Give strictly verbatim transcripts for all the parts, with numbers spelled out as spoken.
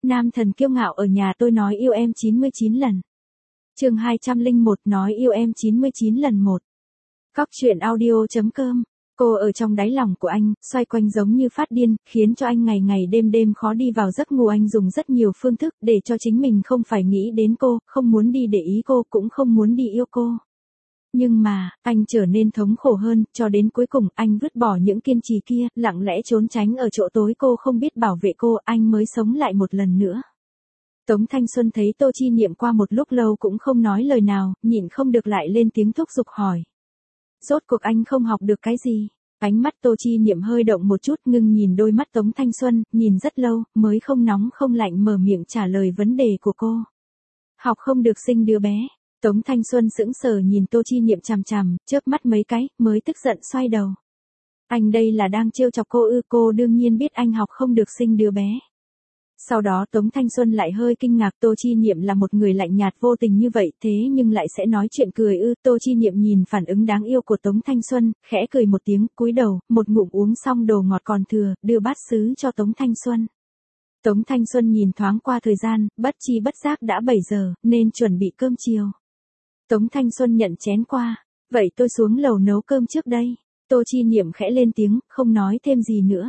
Nam thần kiêu ngạo ở nhà tôi nói yêu em chín mươi chín lần. Chương hai trăm lẻ một nói yêu em chín mươi chín lần một. Cóc truyện audio chấm com. Cô ở trong đáy lòng của anh, xoay quanh giống như phát điên, khiến cho anh ngày ngày đêm đêm khó đi vào giấc ngủ. Anh dùng rất nhiều phương thức để cho chính mình không phải nghĩ đến cô, không muốn đi để ý cô, cũng không muốn đi yêu cô. Nhưng mà, anh trở nên thống khổ hơn, cho đến cuối cùng anh vứt bỏ những kiên trì kia, lặng lẽ trốn tránh ở chỗ tối. Cô không biết bảo vệ cô, anh mới sống lại một lần nữa. Tống Thanh Xuân thấy Tô Chi Niệm qua một lúc lâu cũng không nói lời nào, nhịn không được lại lên tiếng thúc giục hỏi. Rốt cuộc anh không học được cái gì? Ánh mắt Tô Chi Niệm hơi động một chút, ngưng nhìn đôi mắt Tống Thanh Xuân, nhìn rất lâu, mới không nóng không lạnh mở miệng trả lời vấn đề của cô. Học không được sinh đứa bé. Tống Thanh Xuân sững sờ nhìn Tô Chi Niệm chằm chằm, chớp mắt mấy cái, mới tức giận xoay đầu. Anh đây là đang trêu chọc cô ư? Cô đương nhiên biết anh học không được sinh đứa bé. Sau đó Tống Thanh Xuân lại hơi kinh ngạc, Tô Chi Niệm là một người lạnh nhạt vô tình như vậy, thế nhưng lại sẽ nói chuyện cười ư? Tô Chi Niệm nhìn phản ứng đáng yêu của Tống Thanh Xuân, khẽ cười một tiếng, cúi đầu, một ngụm uống xong đồ ngọt còn thừa, đưa bát sứ cho Tống Thanh Xuân. Tống Thanh Xuân nhìn thoáng qua thời gian, bất chi bất giác đã bảy giờ, nên chuẩn bị cơm chiều. Tống Thanh Xuân nhận chén qua, vậy tôi xuống lầu nấu cơm trước đây. Tô Chi Niệm khẽ lên tiếng, không nói thêm gì nữa.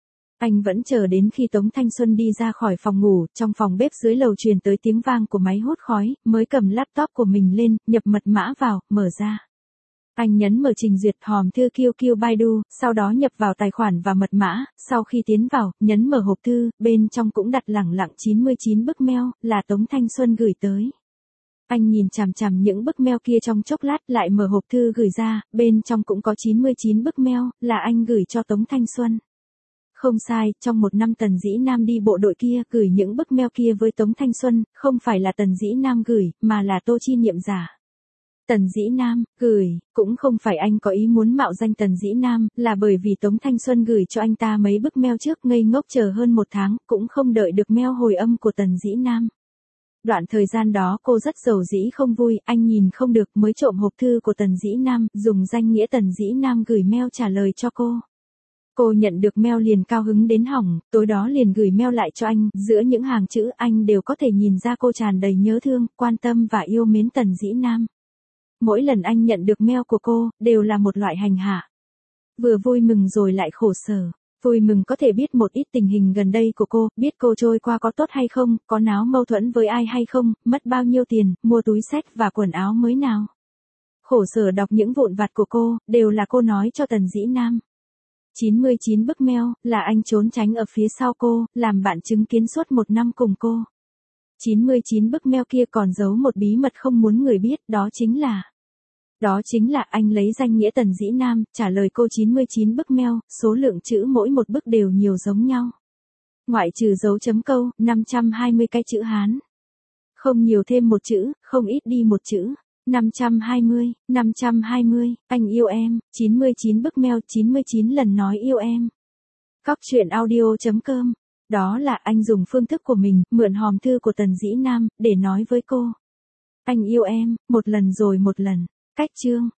Anh vẫn chờ đến khi Tống Thanh Xuân đi ra khỏi phòng ngủ, trong phòng bếp dưới lầu truyền tới tiếng vang của máy hút khói, mới cầm laptop của mình lên, nhập mật mã vào, mở ra. Anh nhấn mở trình duyệt hòm thư Q Q Baidu, sau đó nhập vào tài khoản và mật mã, sau khi tiến vào, nhấn mở hộp thư, bên trong cũng đặt lẳng lặng chín mươi chín bức mail, là Tống Thanh Xuân gửi tới. Anh nhìn chằm chằm những bức mail kia trong chốc lát, lại mở hộp thư gửi ra, bên trong cũng có chín mươi chín bức mail, là anh gửi cho Tống Thanh Xuân. Không sai, trong một năm Tần Dĩ Nam đi bộ đội kia gửi những bức mail kia với Tống Thanh Xuân, không phải là Tần Dĩ Nam gửi, mà là Tô Chi Niệm giả. Tần Dĩ Nam, gửi, cũng không phải anh có ý muốn mạo danh Tần Dĩ Nam, là bởi vì Tống Thanh Xuân gửi cho anh ta mấy bức mail trước, ngây ngốc chờ hơn một tháng, cũng không đợi được mail hồi âm của Tần Dĩ Nam. Đoạn thời gian đó cô rất giàu dĩ không vui, anh nhìn không được mới trộm hộp thư của Tần Dĩ Nam, dùng danh nghĩa Tần Dĩ Nam gửi mail trả lời cho cô. Cô nhận được mail liền cao hứng đến hỏng, tối đó liền gửi mail lại cho anh, giữa những hàng chữ anh đều có thể nhìn ra cô tràn đầy nhớ thương, quan tâm và yêu mến Tần Dĩ Nam. Mỗi lần anh nhận được mail của cô, đều là một loại hành hạ. Vừa vui mừng rồi lại khổ sở. Vui mừng có thể biết một ít tình hình gần đây của cô, biết cô trôi qua có tốt hay không, có náo mâu thuẫn với ai hay không, mất bao nhiêu tiền, mua túi xách và quần áo mới nào. Khổ sở đọc những vụn vặt của cô, đều là cô nói cho Tần Dĩ Nam. chín mươi chín bức mail, là anh trốn tránh ở phía sau cô, làm bạn chứng kiến suốt một năm cùng cô. chín mươi chín bức mail kia còn giấu một bí mật không muốn người biết, đó chính là... Đó chính là anh lấy danh nghĩa Tần Dĩ Nam, trả lời cô chín mươi chín bức mail, số lượng chữ mỗi một bức đều nhiều giống nhau. Ngoại trừ dấu chấm câu, năm trăm hai mươi cái chữ Hán. Không nhiều thêm một chữ, không ít đi một chữ. năm trăm hai mươi, năm trăm hai mươi, anh yêu em, chín mươi chín bức mail, chín mươi chín lần nói yêu em. Cóc truyện audio chấm com. Đó là anh dùng phương thức của mình, mượn hòm thư của Tần Dĩ Nam, để nói với cô. Anh yêu em, một lần rồi một lần. Cách chương.